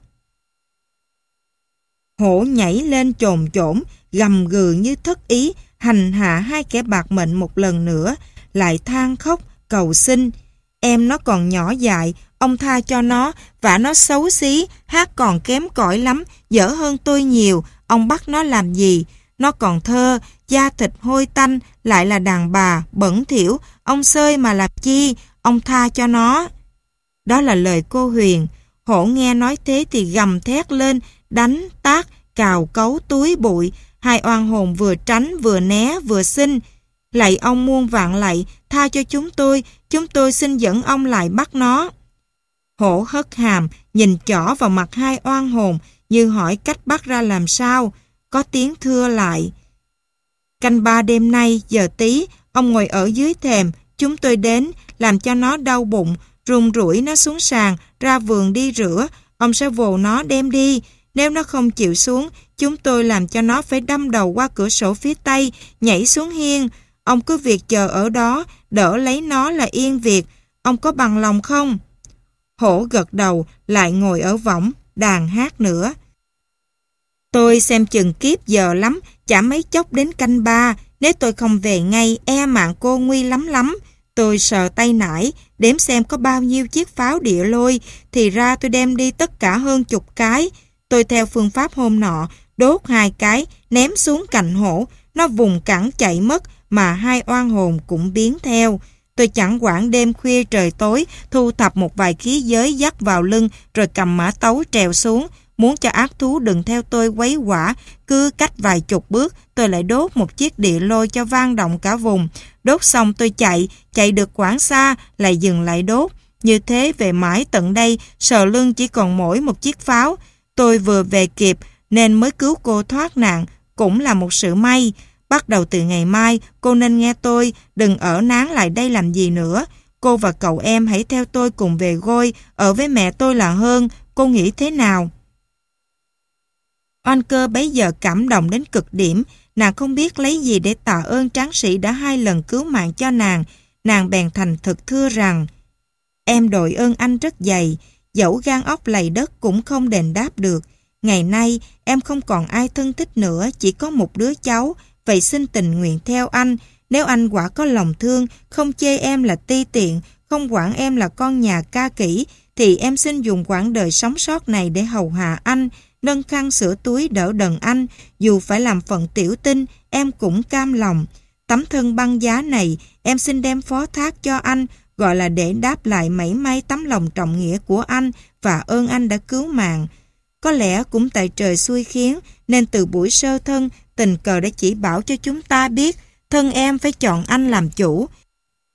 Hổ nhảy lên chồm chổm, gầm gừ như thất ý, hành hạ hai kẻ bạc mệnh một lần nữa, lại than khóc, cầu xin. Em nó còn nhỏ dại, ông tha cho nó, vả nó xấu xí, hát còn kém cỏi lắm, dở hơn tôi nhiều, ông bắt nó làm gì? Nó còn thơ, da thịt hôi tanh, lại là đàn bà, bẩn thỉu, ông xơi mà làm chi, ông tha cho nó. Đó là lời cô Huyền. Hổ nghe nói thế thì gầm thét lên, đánh, tát, cào cấu túi bụi. Hai oan hồn vừa tránh, vừa né, vừa xin. Lạy ông muôn vạn lạy, tha cho chúng tôi, chúng tôi xin dẫn ông lại bắt nó. Hổ hất hàm, nhìn chỏ vào mặt hai oan hồn, như hỏi cách bắt ra làm sao. Có tiếng thưa lại. Canh ba đêm nay, giờ tí, ông ngồi ở dưới thềm, chúng tôi đến, làm cho nó đau bụng, run rủi nó xuống sàn, ra vườn đi rửa, ông sẽ vồ nó đem đi. Nếu nó không chịu xuống, chúng tôi làm cho nó phải đâm đầu qua cửa sổ phía tây, nhảy xuống hiên. Ông cứ việc chờ ở đó, đỡ lấy nó là yên việc. Ông có bằng lòng không? Hổ gật đầu, lại ngồi ở võng, đàn hát nữa. Tôi xem chừng kiếp giờ lắm, chả mấy chốc đến canh ba. Nếu tôi không về ngay, e mạng cô nguy lắm lắm. Tôi sờ tay nải, đếm xem có bao nhiêu chiếc pháo địa lôi, thì ra tôi đem đi tất cả hơn chục cái. Tôi theo phương pháp hôm nọ, đốt hai cái, ném xuống cạnh hổ, nó vùng cẳng chạy mất, mà hai oan hồn cũng biến theo. Tôi chẳng quản đêm khuya trời tối, thu thập một vài khí giới dắt vào lưng, rồi cầm mã tấu trèo xuống, muốn cho ác thú đừng theo tôi quấy quả. Cứ cách vài chục bước, tôi lại đốt một chiếc địa lôi cho vang động cả vùng. Đốt xong tôi chạy, chạy được quãng xa, lại dừng lại đốt. Như thế về mãi tận đây, sờ lưng chỉ còn mỗi một chiếc pháo. Tôi vừa về kịp, nên mới cứu cô thoát nạn, cũng là một sự may. Bắt đầu từ ngày mai, cô nên nghe tôi, đừng ở nán lại đây làm gì nữa. Cô và cậu em hãy theo tôi cùng về Gôi, ở với mẹ tôi là hơn. Cô nghĩ thế nào? Oanh Cơ bấy giờ cảm động đến cực điểm. Nàng không biết lấy gì để tạ ơn tráng sĩ đã hai lần cứu mạng cho nàng. Nàng bèn thành thực thưa rằng: Em đội ơn anh rất dày, dẫu gan óc lầy đất cũng không đền đáp được. Ngày nay em không còn ai thân thích nữa, chỉ có một đứa cháu. Vậy xin tình nguyện theo anh. Nếu anh quả có lòng thương, không chê em là ti tiện, không quản em là con nhà ca kỹ, thì em xin dùng quãng đời sống sót này để hầu hạ anh, nâng khăn sửa túi đỡ đần anh. Dù phải làm phận tiểu tinh, em cũng cam lòng. Tấm thân băng giá này em xin đem phó thác cho anh, gọi là để đáp lại mảy may tấm lòng trọng nghĩa của anh và ơn anh đã cứu mạng. Có lẽ cũng tại trời xui khiến, nên từ buổi sơ thân, tình cờ đã chỉ bảo cho chúng ta biết thân em phải chọn anh làm chủ.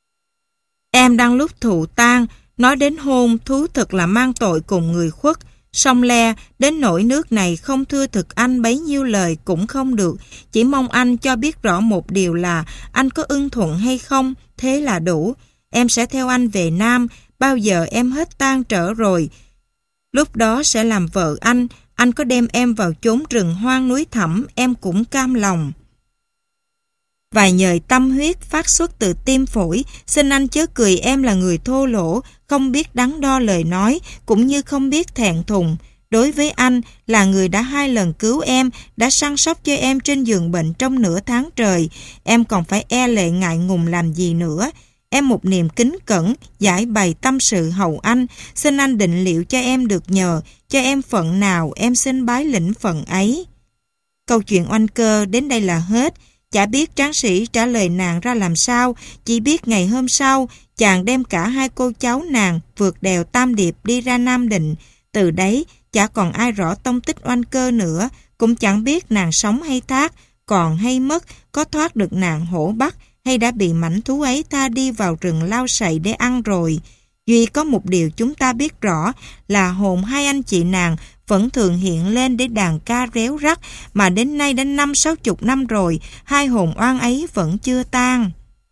Em đang lúc thụ tang, nói đến hôn, thú thực là mang tội cùng người khuất. Song le, đến nỗi nước này không thưa thực anh bấy nhiêu lời cũng không được. Chỉ mong anh cho biết rõ một điều là anh có ưng thuận hay không, thế là đủ. Em sẽ theo anh về Nam, bao giờ em hết tang trở rồi. Lúc đó sẽ làm vợ anh, anh có đem em vào chốn rừng hoang núi thẳm, em cũng cam lòng. Vài nhời tâm huyết phát xuất từ tim phổi, xin anh chớ cười em là người thô lỗ, không biết đắn đo lời nói, cũng như không biết thẹn thùng. Đối với anh, là người đã hai lần cứu em, đã săn sóc cho em trên giường bệnh trong nửa tháng trời, em còn phải e lệ ngại ngùng làm gì nữa. Em một niềm kính cẩn, giải bày tâm sự hầu anh, xin anh định liệu cho em được nhờ, cho em phận nào em xin bái lĩnh phận ấy. Câu chuyện oanh cơ đến đây là hết. Chả biết tráng sĩ trả lời nàng ra làm sao, chỉ biết ngày hôm sau, chàng đem cả hai cô cháu nàng vượt đèo Tam Điệp đi ra Nam Định. Từ đấy, chả còn ai rõ tông tích oanh cơ nữa, cũng chẳng biết nàng sống hay thác, còn hay mất, có thoát được nạn hổ bắt, hay đã bị mảnh thú ấy tha đi vào rừng lao sậy để ăn rồi. Duy có một điều chúng ta biết rõ là hồn hai anh chị nàng vẫn thường hiện lên để đàn ca réo rắt, mà đến nay đã năm sáu chục năm rồi, hai hồn oan ấy vẫn chưa tan.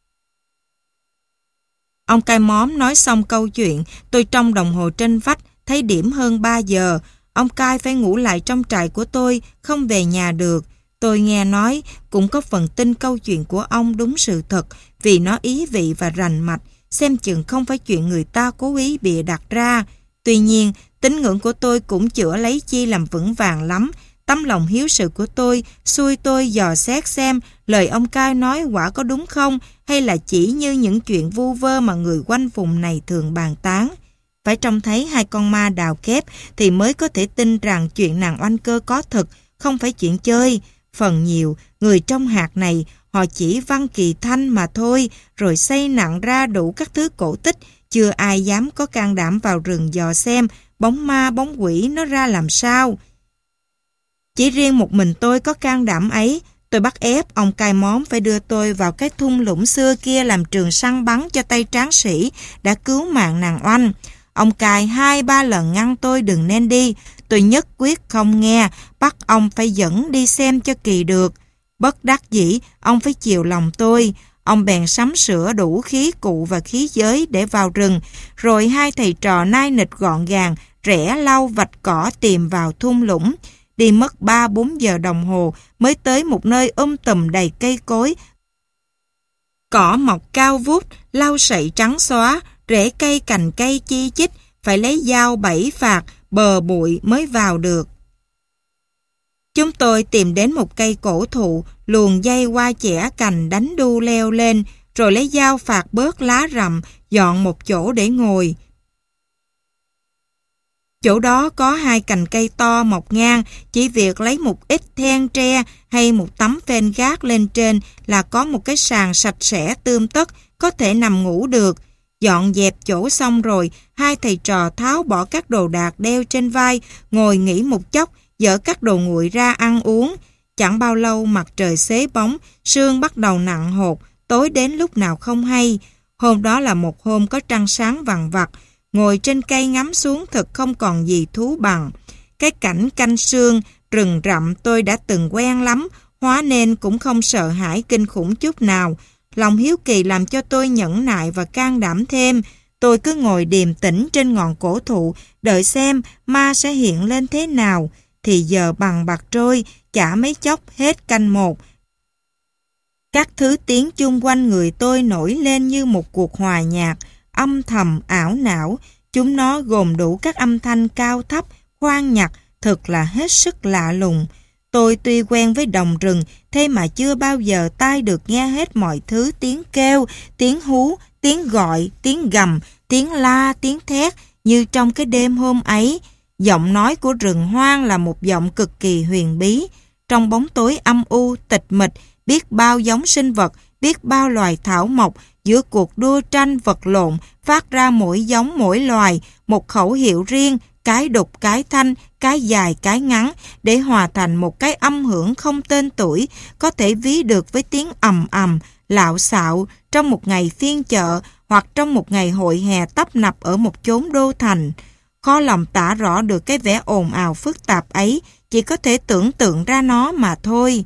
Ông cai móm nói xong câu chuyện, tôi trông đồng hồ trên vách, thấy điểm hơn ba giờ. Ông cai phải ngủ lại trong trại của tôi, không về nhà được. Tôi nghe nói, cũng có phần tin câu chuyện của ông đúng sự thật, vì nó ý vị và rành mạch, xem chừng không phải chuyện người ta cố ý bịa đặt ra. Tuy nhiên, tín ngưỡng của tôi cũng chữa lấy chi làm vững vàng lắm. Tấm lòng hiếu sự của tôi xui tôi dò xét xem lời ông cai nói quả có đúng không, hay là chỉ như những chuyện vu vơ mà người quanh vùng này thường bàn tán. Phải trông thấy hai con ma đào kép thì mới có thể tin rằng chuyện nàng oanh cơ có thực, không phải chuyện chơi. Phần nhiều, người trong hạt này họ chỉ văn kỳ thanh mà thôi, rồi xây nặng ra đủ các thứ cổ tích, chưa ai dám có can đảm vào rừng dò xem bóng ma bóng quỷ nó ra làm sao. Chỉ riêng một mình tôi có can đảm ấy. Tôi bắt ép ông cai móm phải đưa tôi vào cái thung lũng xưa kia làm trường săn bắn cho tay tráng sĩ đã cứu mạng nàng oanh. Ông cai hai ba lần ngăn tôi đừng nên đi. Tôi nhất quyết không nghe, bắt ông phải dẫn đi xem cho kỳ được. Bất đắc dĩ, ông phải chiều lòng tôi. Ông bèn sắm sửa đủ khí cụ và khí giới để vào rừng, rồi hai thầy trò nai nịch gọn gàng, rẽ lau vạch cỏ tìm vào thung lũng. Đi mất ba bốn giờ đồng hồ mới tới một nơi um tùm đầy cây cối. Cỏ mọc cao vút, lau sậy trắng xóa, rễ cây cành cây chi chít, phải lấy dao bẫy phạt, bờ bụi mới vào được. Chúng tôi tìm đến một cây cổ thụ, luồn dây qua chẻ cành đánh đu leo lên, rồi lấy dao phạt bớt lá rậm, dọn một chỗ để ngồi. Chỗ đó có hai cành cây to mọc ngang, chỉ việc lấy một ít then tre hay một tấm phên gác lên trên là có một cái sàn sạch sẽ tươm tất, có thể nằm ngủ được. Dọn dẹp chỗ xong rồi, hai thầy trò tháo bỏ các đồ đạc đeo trên vai, ngồi nghỉ một chốc, dỡ các đồ nguội ra ăn uống. Chẳng bao lâu mặt trời xế bóng, sương bắt đầu nặng hột, tối đến lúc nào không hay. Hôm đó là một hôm có trăng sáng vằng vặc, ngồi trên cây ngắm xuống thật không còn gì thú bằng. Cái cảnh canh sương, rừng rậm tôi đã từng quen lắm, hóa nên cũng không sợ hãi kinh khủng chút nào. Lòng hiếu kỳ làm cho tôi nhẫn nại và can đảm thêm. Tôi cứ ngồi điềm tĩnh trên ngọn cổ thụ, đợi xem ma sẽ hiện lên thế nào. Thì giờ bằng bạc trôi, chả mấy chốc hết canh một. Các thứ tiếng chung quanh người tôi nổi lên như một cuộc hòa nhạc, âm thầm ảo não. Chúng nó gồm đủ các âm thanh cao thấp, khoan nhặt, thật là hết sức lạ lùng. Tôi tuy quen với đồng rừng, thế mà chưa bao giờ tai được nghe hết mọi thứ tiếng kêu, tiếng hú, tiếng gọi, tiếng gầm, tiếng la, tiếng thét như trong cái đêm hôm ấy. Giọng nói của rừng hoang là một giọng cực kỳ huyền bí. Trong bóng tối âm u, tịch mịch, biết bao giống sinh vật, biết bao loài thảo mộc, giữa cuộc đua tranh vật lộn, phát ra mỗi giống mỗi loài, một khẩu hiệu riêng, cái đục cái thanh, cái dài cái ngắn, để hòa thành một cái âm hưởng không tên tuổi, có thể ví được với tiếng ầm ầm, lạo xạo trong một ngày phiên chợ hoặc trong một ngày hội hè tấp nập ở một chốn đô thành. Khó lòng tả rõ được cái vẻ ồn ào phức tạp ấy, chỉ có thể tưởng tượng ra nó mà thôi.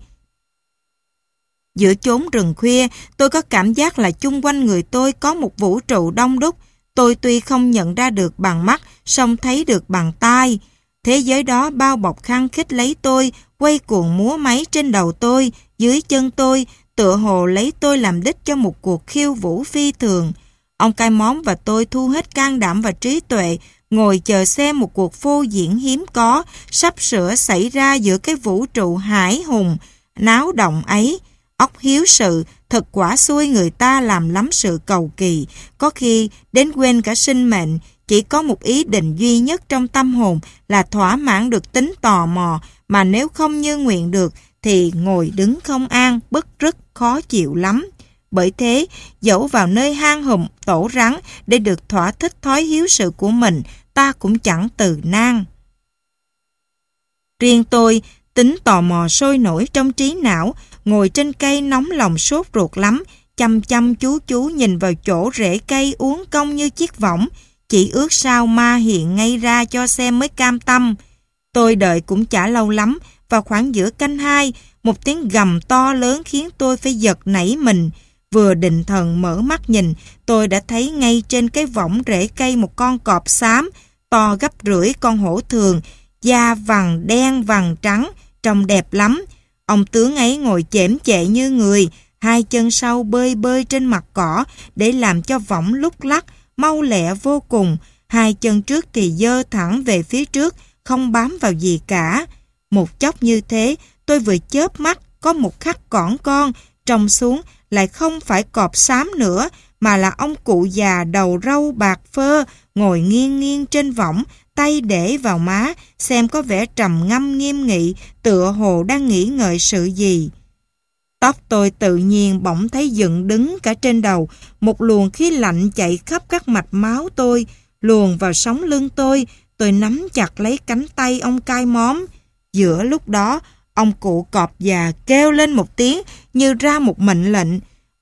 Giữa chốn rừng khuya, tôi có cảm giác là chung quanh người tôi có một vũ trụ đông đúc. Tôi tuy không nhận ra được bằng mắt, song thấy được bằng tai. Thế giới đó bao bọc khăng khít lấy tôi, quay cuồng múa máy trên đầu tôi, dưới chân tôi, tựa hồ lấy tôi làm đích cho một cuộc khiêu vũ phi thường. Ông cai món và tôi thu hết can đảm và trí tuệ, ngồi chờ xem một cuộc phô diễn hiếm có, sắp sửa xảy ra giữa cái vũ trụ hải hùng, náo động ấy. Óc hiếu sự, thật quả xui người ta làm lắm sự cầu kỳ, có khi đến quên cả sinh mệnh, chỉ có một ý định duy nhất trong tâm hồn là thỏa mãn được tính tò mò, mà nếu không như nguyện được thì ngồi đứng không an, bứt rứt khó chịu lắm. Bởi thế, dẫu vào nơi hang hùm tổ rắn để được thỏa thích thói hiếu sự của mình, ta cũng chẳng từ nan. Riêng tôi, tính tò mò sôi nổi trong trí não, ngồi trên cây nóng lòng sốt ruột lắm, chăm chăm chú chú nhìn vào chỗ rễ cây uốn cong như chiếc võng, chỉ ước sao ma hiện ngay ra cho xem mới cam tâm. Tôi đợi cũng chả lâu lắm, vào khoảng giữa canh hai, một tiếng gầm to lớn khiến tôi phải giật nảy mình. Vừa định thần mở mắt nhìn, tôi đã thấy ngay trên cái võng rễ cây một con cọp xám, to gấp rưỡi con hổ thường, da vằn đen vằn trắng, trông đẹp lắm. Ông tướng ấy ngồi chễm chệ như người, hai chân sau bơi bơi trên mặt cỏ để làm cho võng lúc lắc, mau lẹ vô cùng. Hai chân trước thì giơ thẳng về phía trước, không bám vào gì cả. Một chốc như thế, tôi vừa chớp mắt, có một khắc cỏn con, trông xuống lại không phải cọp xám nữa, mà là ông cụ già đầu râu bạc phơ, ngồi nghiêng nghiêng trên võng, tay để vào má, xem có vẻ trầm ngâm nghiêm nghị, tựa hồ đang nghĩ ngợi sự gì. Tóc tôi tự nhiên bỗng thấy dựng đứng cả trên đầu, một luồng khí lạnh chạy khắp các mạch máu tôi, luồn vào sống lưng tôi, tôi nắm chặt lấy cánh tay ông cai móm. Giữa lúc đó, ông cụ cọp già kêu lên một tiếng như ra một mệnh lệnh.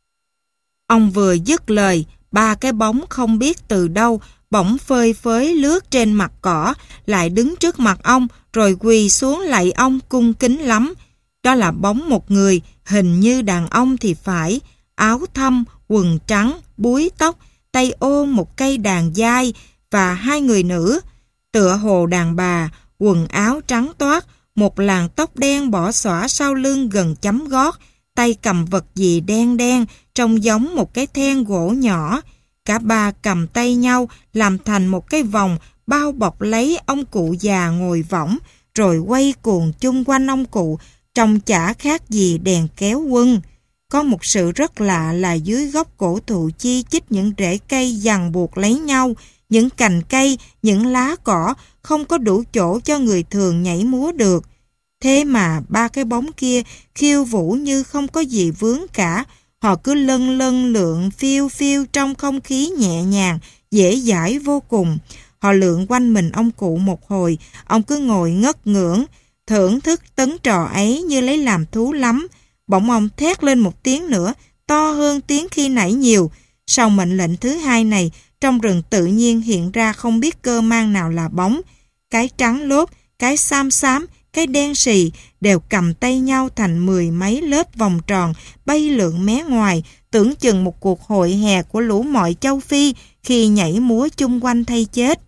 Ông vừa dứt lời, ba cái bóng không biết từ đâu bỗng phơi phới lướt trên mặt cỏ, lại đứng trước mặt ông, rồi quỳ xuống lạy ông cung kính lắm. Đó là bóng một người, hình như đàn ông thì phải, áo thâm, quần trắng, búi tóc, tay ôm một cây đàn dai, và hai người nữ, tựa hồ đàn bà, quần áo trắng toát, một làn tóc đen bỏ xõa sau lưng gần chấm gót, tay cầm vật gì đen đen, trông giống một cái then gỗ nhỏ. Cả ba cầm tay nhau làm thành một cái vòng bao bọc lấy ông cụ già ngồi võng, rồi quay cuồng chung quanh ông cụ, trông chả khác gì đèn kéo quân. Có một sự rất lạ là dưới gốc cổ thụ chi chít những rễ cây giằng buộc lấy nhau, những cành cây, những lá cỏ không có đủ chỗ cho người thường nhảy múa được. Thế mà ba cái bóng kia khiêu vũ như không có gì vướng cả. Họ cứ lân lân lượn phiêu phiêu trong không khí nhẹ nhàng, dễ dãi vô cùng. Họ lượn quanh mình ông cụ một hồi, ông cứ ngồi ngất ngưỡng, thưởng thức tấn trò ấy như lấy làm thú lắm. Bỗng ông thét lên một tiếng nữa, to hơn tiếng khi nãy nhiều. Sau mệnh lệnh thứ hai này, trong rừng tự nhiên hiện ra không biết cơ mang nào là bóng. Cái trắng lốp, cái xám xám, cái đen xì đều cầm tay nhau thành mười mấy lớp vòng tròn bay lượn mé ngoài, tưởng chừng một cuộc hội hè của lũ mọi châu Phi khi nhảy múa chung quanh thay chết.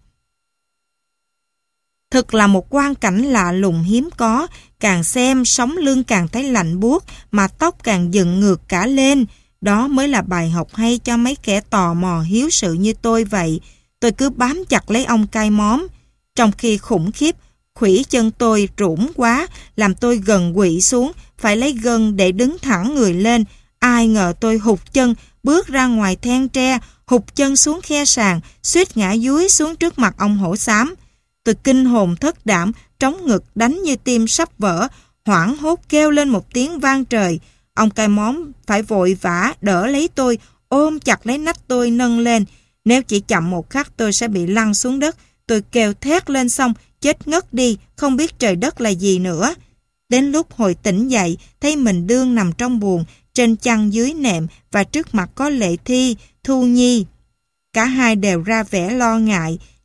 Thực là một quang cảnh lạ lùng hiếm có, càng xem sống lưng càng thấy lạnh buốt, mà tóc càng dựng ngược cả lên. Đó mới là bài học hay cho mấy kẻ tò mò hiếu sự như tôi vậy. Tôi cứ bám chặt lấy ông cai móm, trong khi khủng khiếp, khuỷu chân tôi rũn quá, làm tôi gần quỵ xuống, phải lấy gân để đứng thẳng người lên. Ai ngờ tôi hụt chân, bước ra ngoài then tre, hụt chân xuống khe sàn, suýt ngã dúi xuống trước mặt ông hổ xám. Tôi kinh hồn thất đảm, trống ngực đánh như tim sắp vỡ, hoảng hốt kêu lên một tiếng vang trời. Ông cai móm phải vội vã đỡ lấy tôi, ôm chặt lấy nách tôi nâng lên. Nếu chỉ chậm một khắc tôi sẽ bị lăn xuống đất. Tôi kêu thét lên xong, chết ngất đi, không biết trời đất là gì nữa. Đến lúc hồi tỉnh dậy, thấy mình đương nằm trong buồng, trên chăn dưới nệm, và trước mặt có Lệ Thi, Thu Nhi. Cả hai đều ra vẻ lo ngại,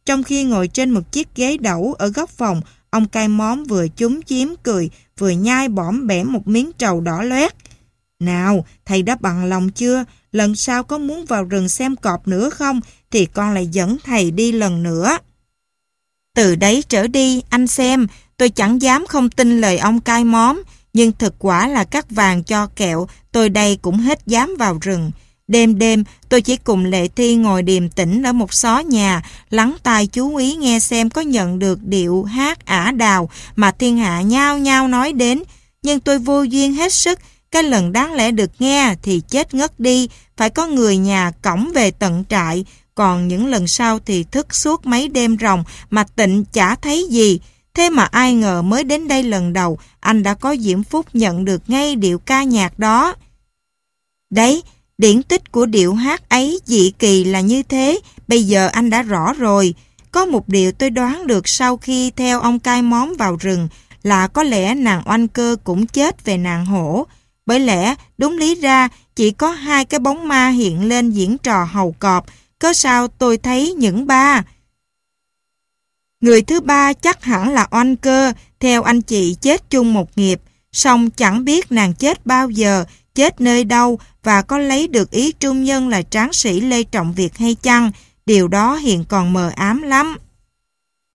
Trong khi ngồi trên một chiếc ghế đẩu ở góc phòng, ông cai móm vừa chúm chím cười, vừa nhai bõm bẻm một miếng trầu đỏ loét. Nào, thầy đã bằng lòng chưa? Lần sau có muốn vào rừng xem cọp nữa không? Thì con lại dẫn thầy đi lần nữa. Từ đấy trở đi, anh xem, tôi chẳng dám không tin lời ông cai móm, nhưng thực quả là cắt vàng cho kẹo, tôi đây cũng hết dám vào rừng. Đêm đêm, tôi chỉ cùng Lệ Thi ngồi điềm tĩnh ở một xó nhà, lắng tai chú ý nghe xem có nhận được điệu hát ả đào mà thiên hạ nhao nhao nói đến. Nhưng tôi vô duyên hết sức, cái lần đáng lẽ được nghe thì chết ngất đi, phải có người nhà cõng về tận trại, còn những lần sau thì thức suốt mấy đêm ròng mà tịnh chả thấy gì. Thế mà ai ngờ mới đến đây lần đầu, anh đã có diễm phúc nhận được ngay điệu ca nhạc đó. Đấy, điển tích của điệu hát ấy dị kỳ là như thế, bây giờ anh đã rõ rồi. Có một điều tôi đoán được sau khi theo ông cai móm vào rừng, là có lẽ nàng Oanh Cơ cũng chết về nàng hổ. Bởi lẽ, đúng lý ra, chỉ có hai cái bóng ma hiện lên diễn trò hầu cọp, có sao tôi thấy những ba. Người thứ ba chắc hẳn là Oanh Cơ, theo anh chị chết chung một nghiệp, song chẳng biết nàng chết bao giờ, chết nơi đâu và có lấy được ý trung nhân là tráng sĩ Lê Trọng Việt hay chăng, điều đó hiện còn mờ ám lắm.